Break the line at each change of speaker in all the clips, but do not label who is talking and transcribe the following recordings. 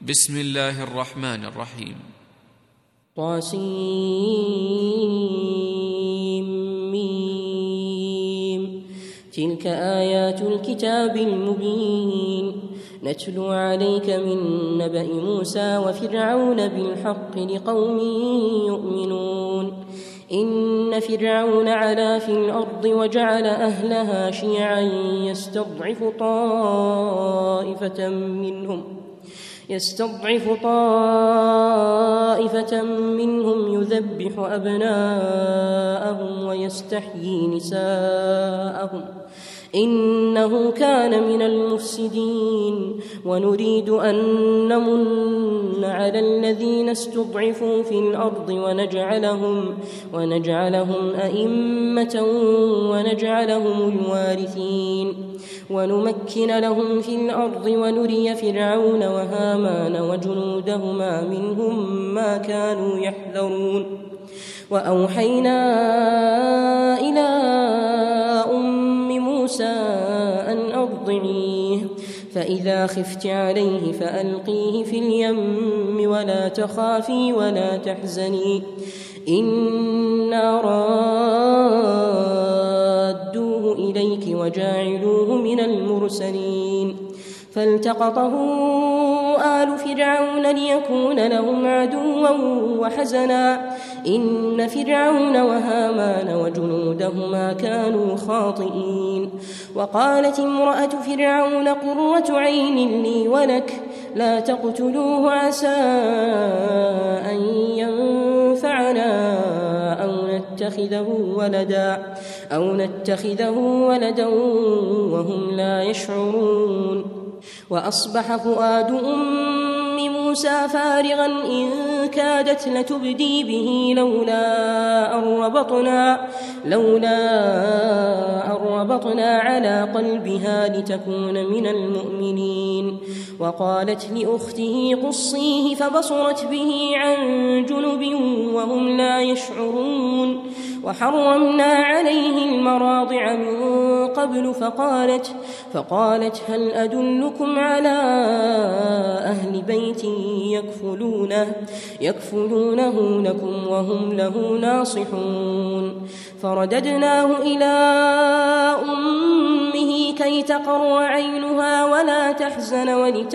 بسم الله الرحمن الرحيم.
طاسيم. تلك آيات الكتاب المبين نتلو عليك من نبأ موسى وفرعون بالحق لقوم يؤمنون. إن فرعون علا في الأرض وجعل أهلها شيعا يستضعف طائفة منهم يذبح أبناءهم ويستحيي نساءهم إنه كان من المفسدين. ونريد أن نمن على الذين استضعفوا في الأرض ونجعلهم أئمة ونجعلهم الوارثين ونمكن لهم في الأرض ونري فرعون وهامان وجنودهما منهم ما كانوا يحذرون. وأوحينا إلى أم موسى أن أرضعيه فإذا خفت عليه فألقيه في اليم ولا تخافي ولا تحزني إنا رادوه إليك وجاعلوه من المرسلين. فالتقطه آل فرعون ليكون لهم عدوا وحزنا إن فرعون وهامان وجنودهما كانوا خاطئين. وقالت امرأة فرعون قرة عين لي ولك لا تقتلوه عسى أن ينفعنا أو نتخذه ولدا وهم لا يشعرون. وأصبح فؤاد أم موسى فارغا إن كادت لتبدي به لولا أن ربطنا على قلبها لتكون من المؤمنين. وقالت لأخته قصيه فبصرت به عن جنب وهم لا يشعرون. وحرمنا عليه المراضع من قبل فقالت هل أدلكم على أهل بيت يكفلونه لكم وهم له ناصحون. فرددناه إلى أمه كي تقر عينها ولا تحزن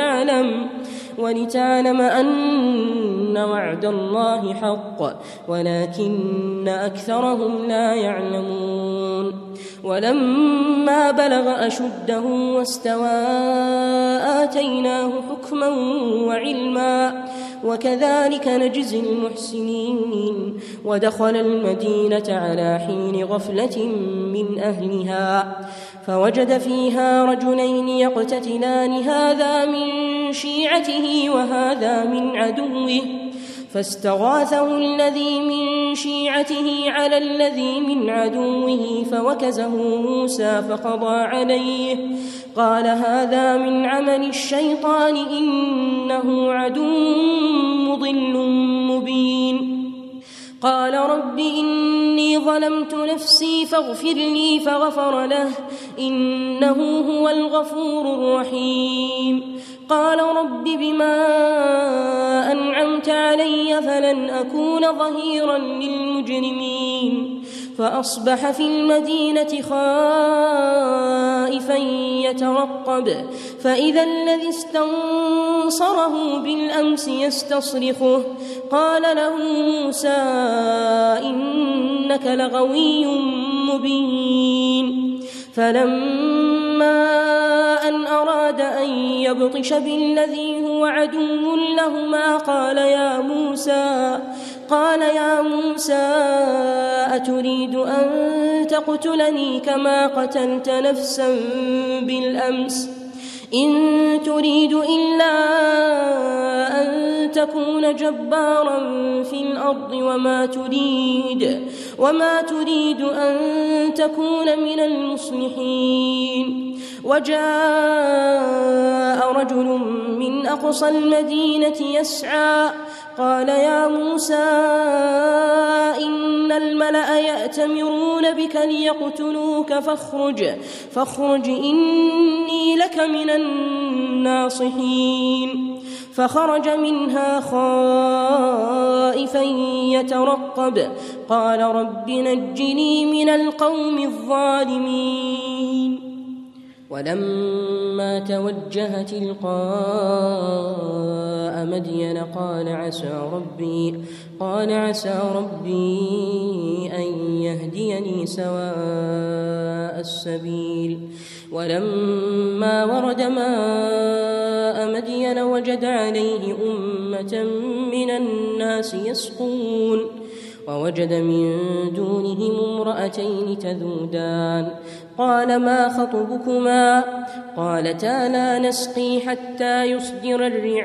ولتعلم أن وعد الله حق ولكن أكثرهم لا يعلمون. ولما بلغ أشده واستوى آتيناه حكما وعلما وكذلك نجزي المحسنين. ودخل المدينة على حين غفلة من أهلها فوجد فيها رجلين يقتتلان هذا من شيعته وهذا من عدوه فاستغاثه الذي من شيعته على الذي من عدوه فوكزه موسى فقضى عليه قال هذا من عمل الشيطان إنه عدو مضل مبين. قال رب إني ظلمت نفسي فاغفر لي فغفر له إنه هو الغفور الرحيم. قال رب بما أنعمت علي فلن أكون ظهيرا للمجرمين. فأصبح في المدينة خائفا يترقب فإذا الذي استنصره بالأمس يستصرخه قال له موسى إنك لغوي مبين. فلما أن أراد أن يبطش بالذي هو عدو لهما قال يا موسى أتريد أن تقتلني كما قتلت نفسا بالأمس إن تريد إلا أن تكون جبارا في الأرض وما تريد أن تكون من المصلحين. وجاء رجل من أقصى المدينة يسعى قال يا موسى إن الملأ يأتمرون بك ليقتلوك فاخرج إني لك من الناصحين. فخرج منها خائفا يترقب قال رب نجني من القوم الظالمين ولما توجه تلقاء مدين قال عسى ربي أن يهديني سواء السبيل ولما ورد ماء مدين وجد عليه أمة من الناس يسقون ووجد من دونهم امرأتين تذودان قال ما خطبكما قالتا لا نسقي حتى يصدر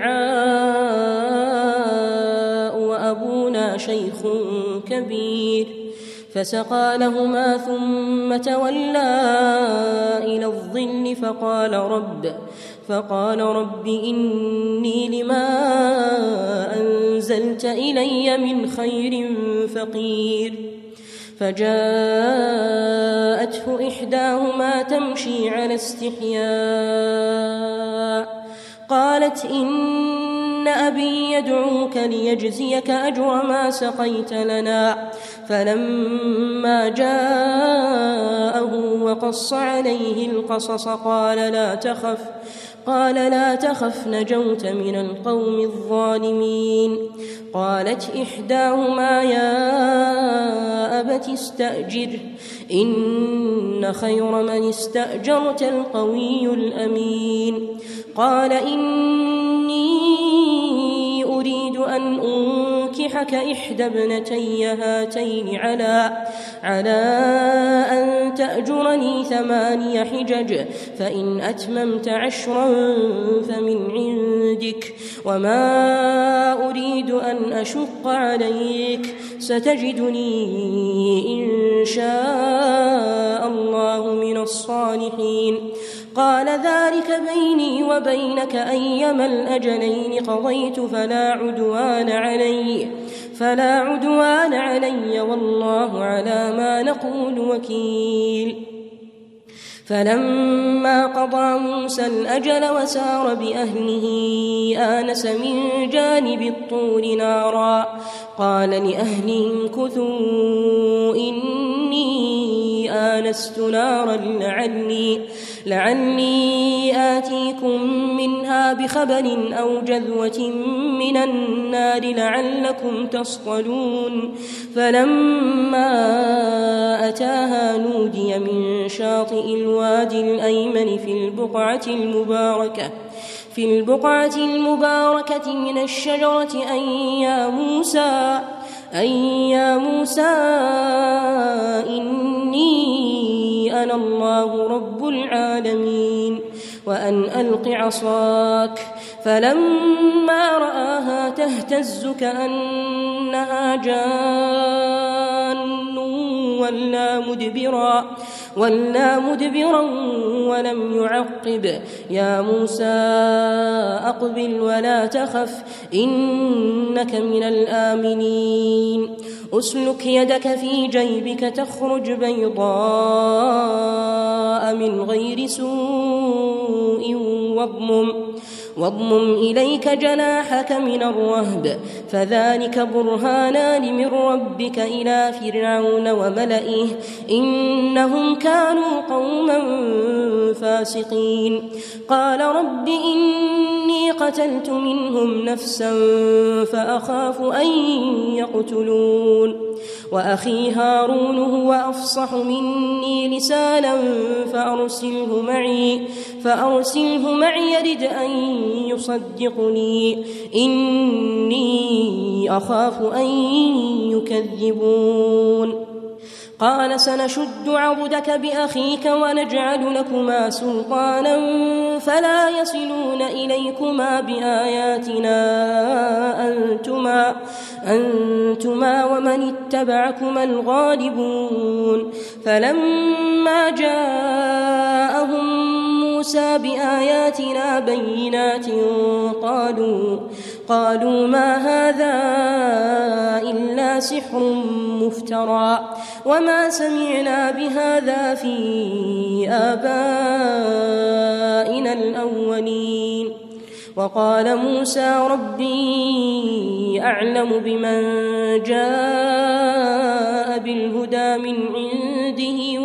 الرعاء وأبونا شيخ كبير فسقى لهما ثم تولى إلى الظل فقال رب إني لما أنزلت إلي من خير فقير فجاءته إحداهما تمشي على استحياء قالت إن أبي يدعوك ليجزيك أجر ما سقيت لنا فلما جاءه وقص عليه القصص قال لا تخف نجوت من القوم الظالمين قالت إحداهما يا أبت استأجره إن خير من استأجرت القوي الأمين قال إني أريد أن أنكحك إحدى ابنتي هاتين على أن تأجرني 8 حجج فإن أتممت 10 فمن عندك وما أريد أن أشق عليك ستجدني إن شاء الله من الصالحين قال ذلك بيني وبينك أيما الأجلين قضيت فلا عدوان علي والله على ما نقول وكيل فلما قضى موسى الأجل وسار بأهله آنس من جانب الطور نارا قال لأهلهم كثوا إني آنست نارا لعلي آتيكم منها بخبر أو جذوة من النار لعلكم تصطلون فلما أتاها نودي من شاطئ الوادي الأيمن في البقعة المباركة من الشجرة أن يا موسى إني أنا الله رب العالمين وأن ألق عصاك فلما رآها تهتز كأنها جان ولا مدبرا ولم يعقب يا موسى أقبل ولا تخف إنك من الآمنين أسلك يدك في جيبك تخرج بيضاء من غير سوء واضمم إليك جناحك من الرهب فذلك برهانان من ربك إلى فرعون وملئه إنهم كانوا قوما فاسقين قال رب إني قتلت منهم نفسا فأخاف أن يقتلون وأخي هارون هو أفصح مني لسانا فأرسله معي يرد أن يصدقني إني أخاف أن يكذبون قال سنشد عضدك بأخيك ونجعل لكما سلطانا فلا يصلون إليكما بآياتنا أنتما ومن اتبعكما الغالبون فلما جاءهم موسى بآياتنا بينات قالوا ما هذا إلا سحر مفترى وما سمعنا بهذا في آبائنا الأولين وقال موسى ربي أعلم بمن جاء بالهدى من عنده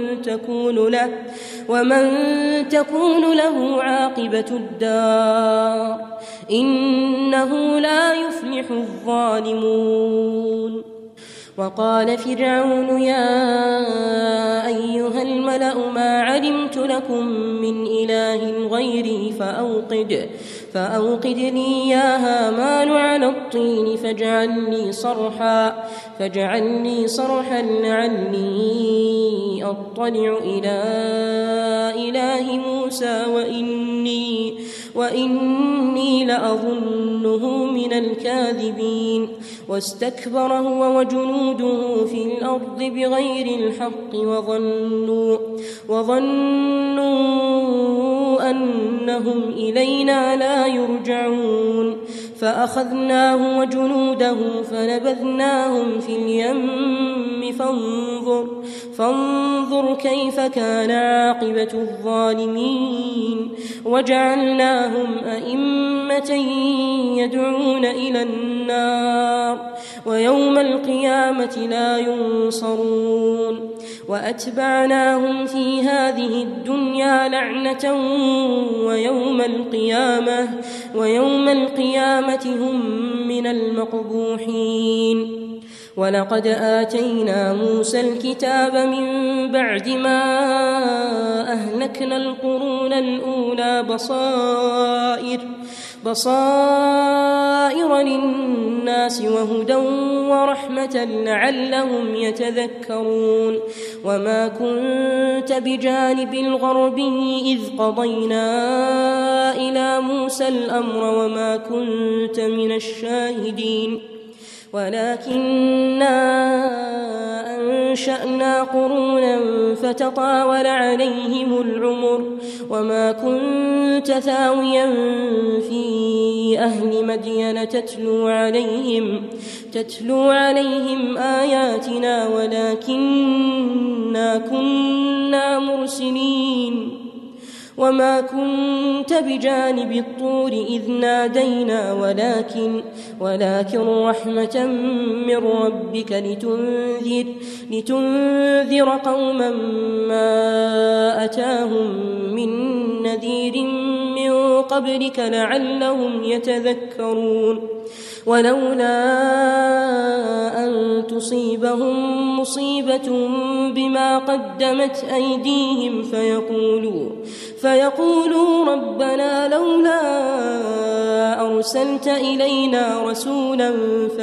ومن تكون له عاقبة الدار إنه لا يفلح الظالمون. وقال فرعون يا أيها الملأ ما علمت لكم من إله غيري فأوقد لي يا هامان على الطين فاجعل لي صرحا لعلي أطلع إلى إله موسى وإني لأظنه من الكاذبين. واستكبر هو وجنوده في الأرض بغير الحق وظنوا أنهم إلينا لا يرجعون. فأخذناه وجنوده فنبذناهم في اليم فانظر كيف كان عاقبة الظالمين. وجعلناهم أئمة يدعون إلى النار ويوم القيامة لا ينصرون. وأتبعناهم في هذه الدنيا لعنة ويوم القيامة هم من المقبوحين. ولقد آتينا موسى الكتاب من بعد ما أهلكنا القرون الأولى بصائر للناس وهدى ورحمة لعلهم يتذكرون. وما كنت بجانب الغربي إذ قضينا إلى موسى الأمر وما كنت من الشاهدين ولكننا أنشأنا قرونا فتطاول عليهم العمر وما كنت ثاويا في أهل مدين تتلو عليهم آياتنا ولكننا كنا مرسلين. وما كنت بجانب الطور إذ نادينا ولكن رحمة من ربك لتنذر قوما ما أتاهم من نذير من قبلك لعلهم يتذكرون. ولولا أن تصيبهم مصيبة بما قدمت أيديهم فيقولوا ربنا لولا أرسلت إلينا رسولا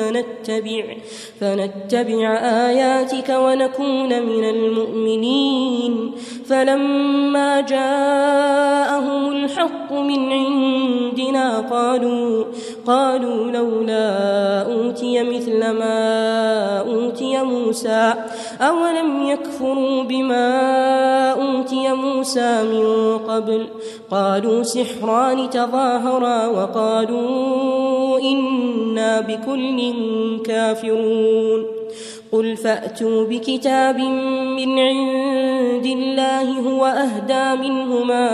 فنتبع آياتك ونكون من المؤمنين. فلما جاءهم الحق من عندنا قالوا لولا أوتي مثل ما أوتي موسى أولم يكفروا بما أوتي موسى من قبل. قالوا سحران تظاهرا وقالوا إنا بكل كافرون. قل فأتوا بكتاب من عند الله هو أهدى منهما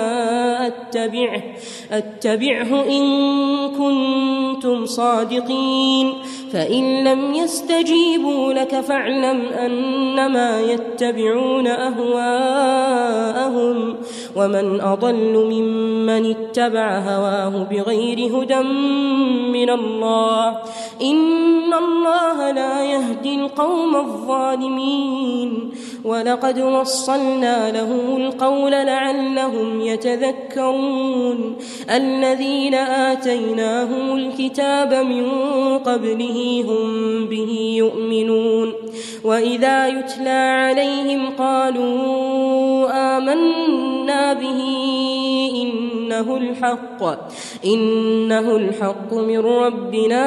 أتبعه إن كنتم صادقين. فإن لم يستجيبوا لك فاعلم أنما يتبعون أهواءهم ومن أضل ممن اتبع هواه بغير هدى من الله إن الله لا يهدي القوم الظالمين. ولقد وصلنا لهم القول لعلهم يتذكرون. الذين آتيناهم الكتاب من قبله هم به يؤمنون. وإذا يتلى عليهم قالوا آمنا به إنه الحق من ربنا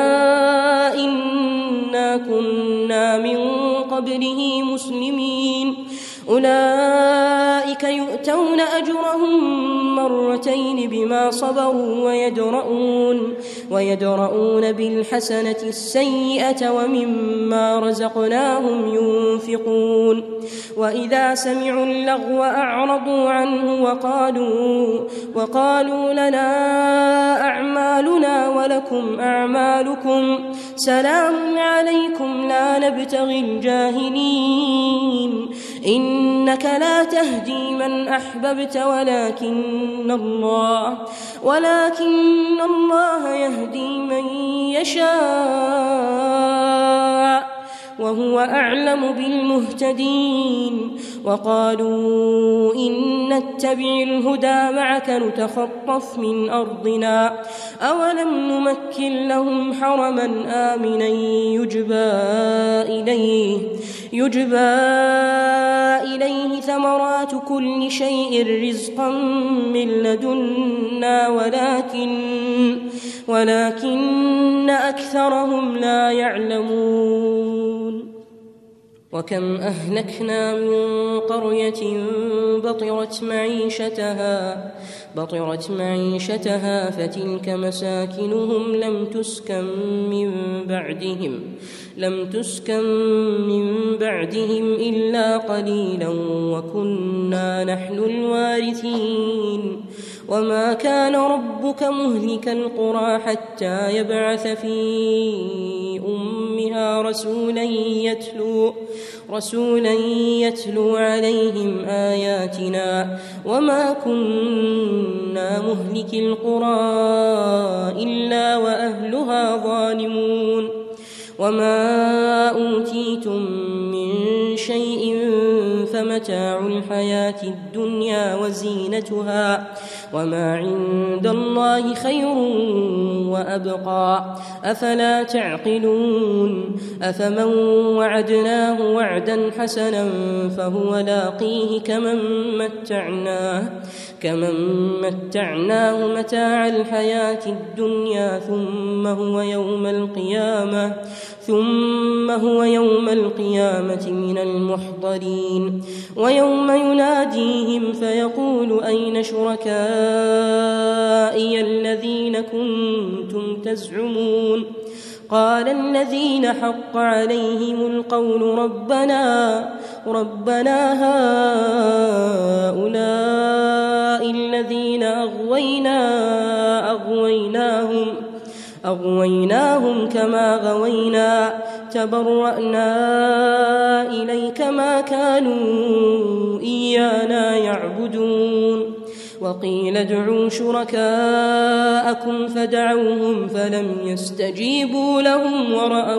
إنا كنا من قبله مسلمين. أولئك يؤتون أجرهم مرتين بما صبروا ويدرؤون بالحسنة السيئة ومما رزقناهم ينفقون وإذا سمعوا اللغو أعرضوا عنه وقالوا لنا أعمالنا ولكم أعمالكم سلام عليكم لا نبتغي الجاهلين إنك لا تهدي من أحببت ولكن الله يهدي من يشاء وهو أعلم بالمهتدين وقالوا إن نتبع الهدى معك نتخطف من أرضنا أولم نمكن لهم حرما آمنا يجبى إليه ثمرات كل شيء رزقا من لدنا ولكن أكثرهم لا يعلمون وكم أهلكنا من قرية بطرت معيشتها فتلك مساكنهم لم تسكن من بعدهم إلا قليلا وكنا نحن الوارثين وما كان ربك مهلك القرى حتى يبعث في أمها رسولا يتلو عليهم آياتنا وما كنا مهلك القرى إلا وأهلها ظالمون وما أوتيتم من شيء فمتاع الحياة الدنيا وزينتها وما عند الله خير وأبقى أفلا تعقلون أفمن وعدناه وعدا حسنا فهو لاقيه كمن متعناه متاع الحياة الدنيا ثم هو يوم القيامة من المحضرين ويوم يناديهم فيقول أين شركائي الذين كنتم تزعمون قال الذين حق عليهم القول ربنا هؤلاء الذين أغويناهم كما غوينا تبرأنا إليك ما كانوا إيانا يعبدون وقيل ادعوا شركاءكم فدعوهم فلم يستجيبوا لهم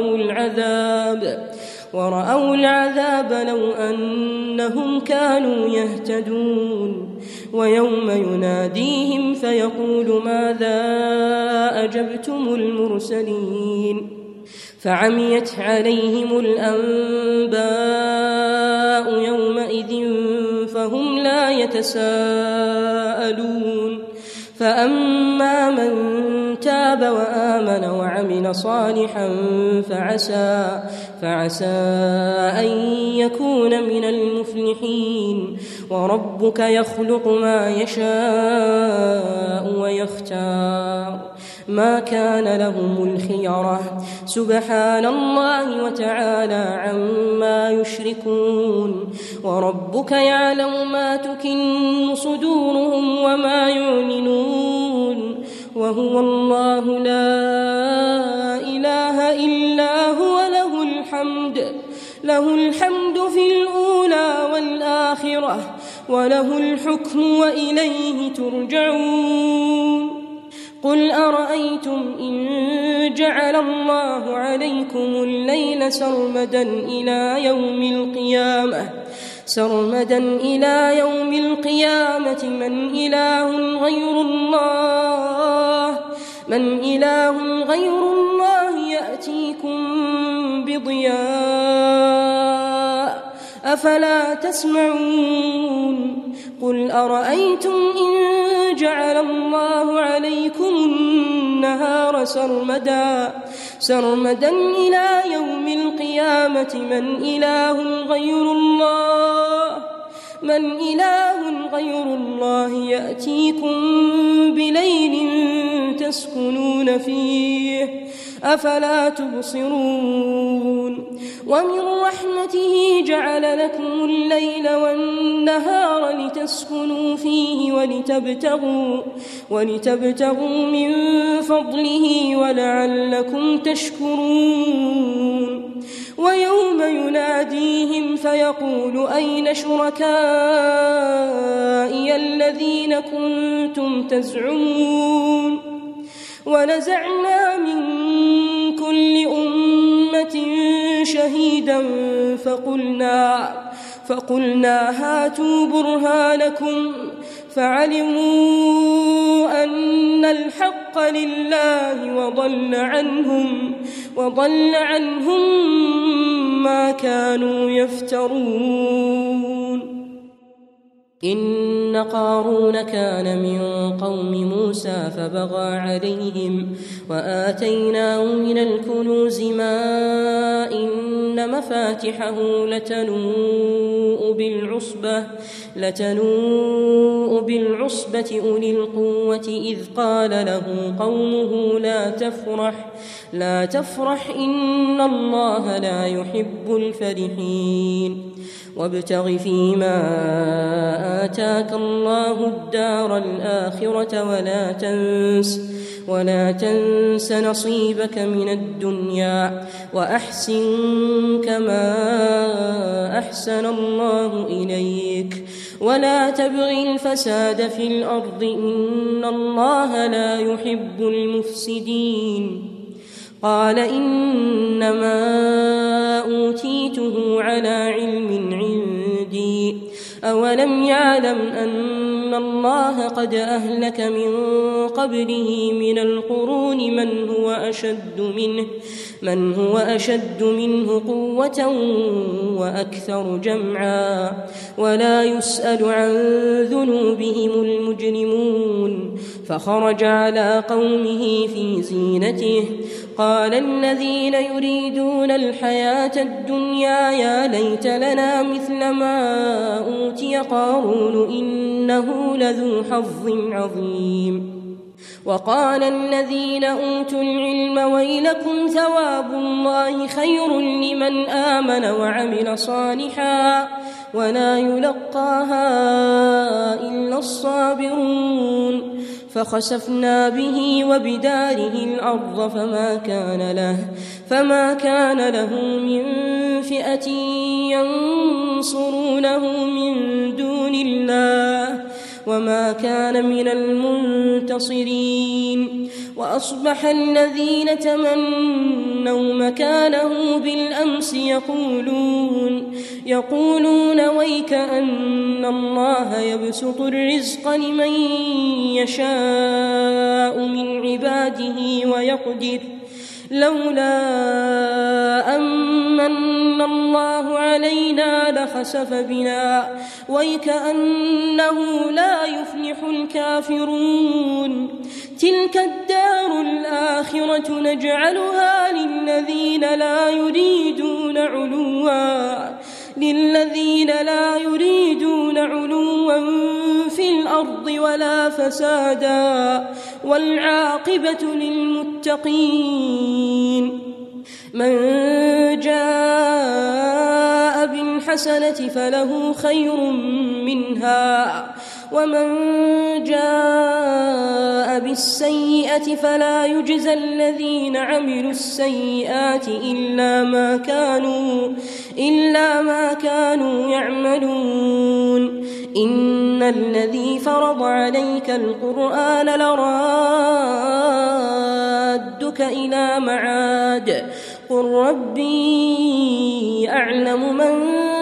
ورأوا العذاب لو أنهم كانوا يهتدون ويوم يناديهم فيقول ماذا أجبتم المرسلين فعميت عليهم الأنباء يومئذ فهم لا يتساءلون فأما من تاب وآمن وعمل صالحا فعسى أن يكون من المفلحين وربك يخلق ما يشاء ويختار ما كان لهم الخيرة سبحان الله وتعالى عما يشركون وربك يعلم ما تكن صدورهم وما يعلنون وهو الله لا إله إلا هو له الحمد في الأولى والآخرة وله الحكم وإليه ترجعون قل أرأيتم إن جعل الله عليكم الليل سرمدا إلى يوم القيامة من إله غير الله يأتيكم بضياء أفلا تسمعون قل أرأيتم إن جعل الله عليكم النهار سرمدا إلى يوم القيامة من إله غير الله من إله غير الله يأتيكم بليل تسكنون فيه أفلا تبصرون ومن رحمته جعل لكم الليل والنهار لتسكنوا فيه ولتبتغوا من فضله ولعلكم تشكرون ويوم يناديهم فيقول أين شركائي الذين كنتم تزعمون ونزعنا من كل أمة شهيدا فقلنا هاتوا برهانكم فعلموا أن الحق لله وضل عنهم ما كانوا يفترون إن قارون كان من قوم موسى فبغى عليهم وآتيناه من الكنوز ما إن مفاتحه لتنوء بالعصبة أولي القوة إذ قال له قومه لا تفرح إن الله لا يحب الفرحين وابتغ فيما آتاك الله الدار الآخرة ولا تنس نصيبك من الدنيا وأحسن كما أحسن الله إليك ولا تبغ الفساد في الأرض إن الله لا يحب المفسدين قال إنما أوتيته على علم عندي أولم يعلم أن الله قد أهلك من قبله من القرون من هو أشد منه قوة وأكثر جمعا ولا يسأل عن ذنوبهم المجرمون فخرج على قومه في زينته قال الذين يريدون الحياة الدنيا يا ليت لنا مثل ما أوتي قارون إنه لذو حظ عظيم وقال الذين أوتوا العلم ويلكم ثواب الله خير لمن آمن وعمل صالحا ولا يلقاها إلا الصابرون فخسفنا به وبداره الأرض فما كان له من فئة ينصرونه من دون الله وما كان من المنتصرين وأصبح الذين تمنوا مكانه بالأمس يقولون ويك أن الله يبسط الرزق لمن يشاء من عباده ويقدر لولا أمن الله علينا لخسف بنا ويكأنه لا يفلح الكافرون تلك الدار الآخرة نجعلها للذين لا يريدون علوا في الأرض ولا فسادا والعاقبة للمتقين من جاء بالحسنة فله خير منها ومن جاء بالسيئة فلا يجزى الذين عملوا السيئات إلا ما كانوا يعملون إن الذي فرض عليك القرآن لرادك إلى معاد قل ربي أعلم من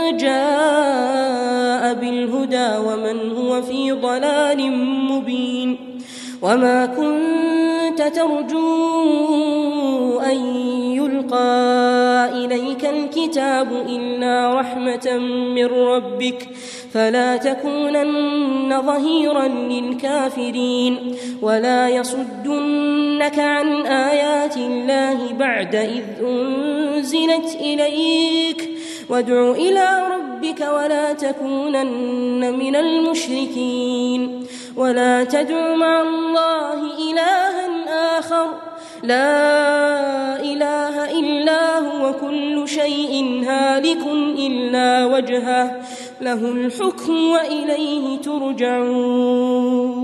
جاء بالهدى ومن هو في ضلال مبين وما كنت ترجو أن يلقى إليك الكتاب إلا رحمة من ربك فلا تكونن ظهيرا للكافرين ولا يصدنك عن آيات الله بعد إذ أنزلت إليك وادع إلى ربك ولا تكونن من المشركين ولا تدع مع الله إلها آخر لا إله إلا هو كل شيء هالك إلا وجهه له الحكم وإليه ترجعون